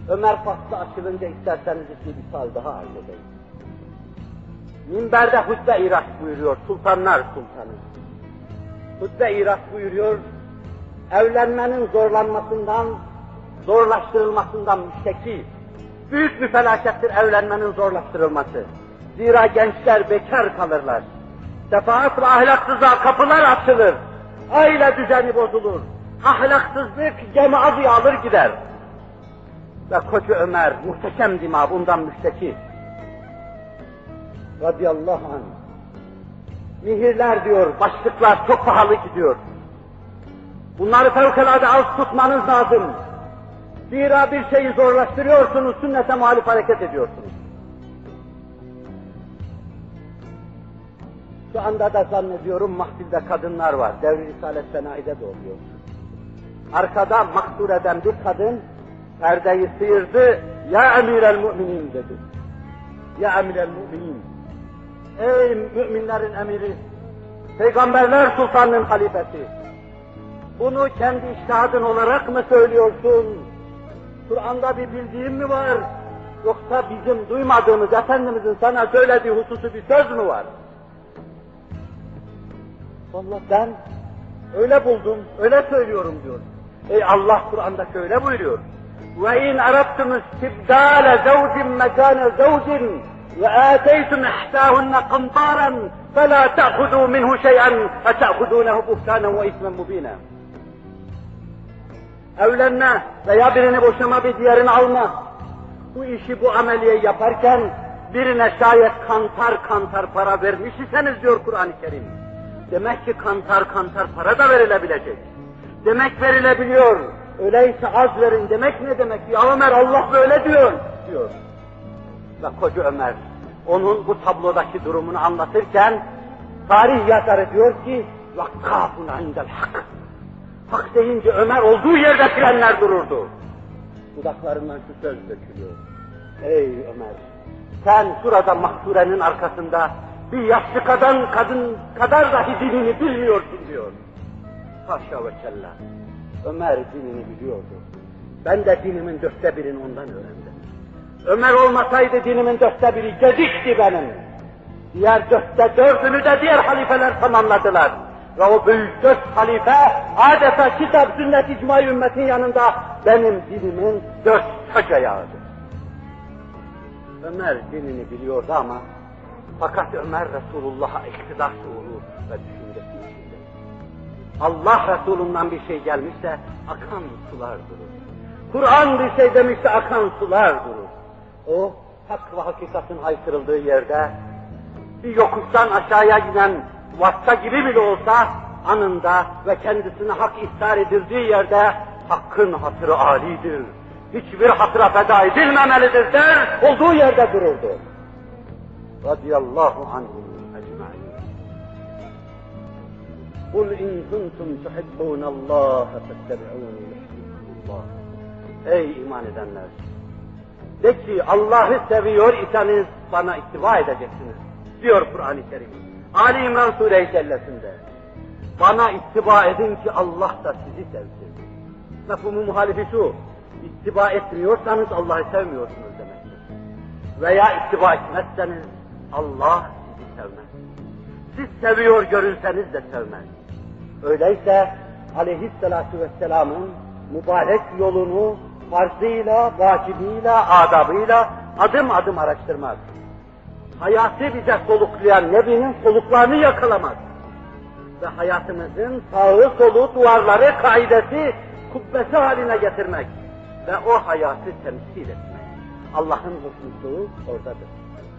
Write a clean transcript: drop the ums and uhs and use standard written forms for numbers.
Ömer faslı açılınca isterseniz bir misal daha arz edeyim. Minberde hutbe irat buyuruyor Sultanlar Sultanı. Hutbe irat buyuruyor, evlenmenin zorlaştırılmasından müşteki. Büyük bir felakettir evlenmenin zorlaştırılması. Zira gençler bekar kalırlar. Sefahat ve ahlaksızlığa kapılar açılır. Aile düzeni bozulur. Ahlaksızlık cemaatı alır gider. Ve koca Ömer muhteşem dima bundan müşteki. Radıyallahu anh. Mihirler diyor, başlıklar çok pahalı gidiyor. Bunları fevkalade az tutmanız lazım. Zira bir şeyi zorlaştırıyorsunuz, sünnete muhalif hareket ediyorsunuz. Şu anda da zannediyorum mahfilde kadınlar var, Devri Risalet Fenaide de oluyor. Arkada maktur eden bir kadın, perdeyi sıyırdı, ya emirel müminin dedi. Ya emirel müminin. Ey müminlerin emiri, Peygamberler Sultanı'nın halifesi, bunu kendi içtihadın olarak mı söylüyorsun? Kur'an'da bir bildiğin mi var? Yoksa bizim duymadığımız Efendimizin sana söylediği hususu bir söz mü var? Vallahi ben öyle buldum, öyle söylüyorum diyor. Ey Allah Kur'an'da şöyle buyuruyor. وَاِنْ اَرَبْتُمُ اسْتِبْدَالَ زَوْجٍ مَكَانَ زَوْجٍ وَآتَيْتُمْ اِحْدَاهُنَّ قِنْطَارًا فَلَا تَأْخُذُوا مِنْهُ شَيْئًا اَتَأْخُذُونَهُ بُهْتَانًا وَاِثْمًا مُب۪ينًا. Evlenme veya birini boşama bir diğerini alma. Bu işi, bu ameliyeyi yaparken birine şayet kantar para vermiş iseniz diyor Kur'an-ı Kerim. Demek ki kantar para da verilebilecek. Demek verilebiliyor. Öyleyse az verin demek ne demek? Ya Ömer Allah böyle diyor. Ve koca Ömer onun bu tablodaki durumunu anlatırken tarih yazarı diyor ki وَقَّافٌ عِنْدَ الْحَقِّ. Hak deyince Ömer olduğu yerde frenler dururdu. Dudaklarından şu söz dökülüyor. Ey Ömer, sen şurada mahsurenin arkasında bir yaşlı kadın kadar dahi dinini bilmiyorsun diyor. Haşa ve kella. Ömer dinini biliyordu. Ben de dinimin 1/4'ini ondan öğrendim. Ömer olmasaydı dinimin 1/4'i gedikti benim. Diğer 4/4'ünü de diğer halifeler tamamladılar. Ve o büyük 4 halife adeta kitap, sünnet, icma-i ümmetin yanında benim dinimin 4 taç ayağıdır. Ömer dinini biliyordu ama fakat Ömer Resulullah'a iktidar şuuru ve düşüncesi içinde. Allah Resulü'nden bir şey gelmişse akan sular durur. Kur'an bir şey demişse akan sular durur. O hak ve hakikatin haykırıldığı yerde bir yokuştan aşağıya giden vasıta gibi bile olsa anında ve kendisine hak ihtar edildiği yerde hakkın hatırı âlidir. Hiçbir hatıra feda edilmemelidir der, olduğu yerde dururdu. Radiyallahu anhum ecmaîn. Kul in kuntum tuhibbûnallâhe fettebi'ûnî yuhbibkumullah. Ey iman edenler! De ki Allah'ı seviyor iseniz bana ittiba edeceksiniz. Diyor Kur'an-ı Kerim. Ali İmran Sûre-i Cellesi'nde. Bana ittiba edin ki Allah da sizi sevsin. Mefhumu muhalifi şu. İttiba etmiyorsanız Allah'ı sevmiyorsunuz demektir. Veya ittiba etmezseniz Allah sizi sevmez. Siz seviyor görünseniz de sevmez. Öyleyse aleyhissalatu vesselamın mübarek yolunu farzıyla, vacibiyle, adabıyla adım adım araştırmaz. Hayatı bize soluklayan Nebi'nin soluklarını yakalamak ve hayatımızın sağı solu, duvarları, kaidesi, kubbesi haline getirmek ve o hayatı temsil etmek. Allah'ın hoşnutluğu oradadır.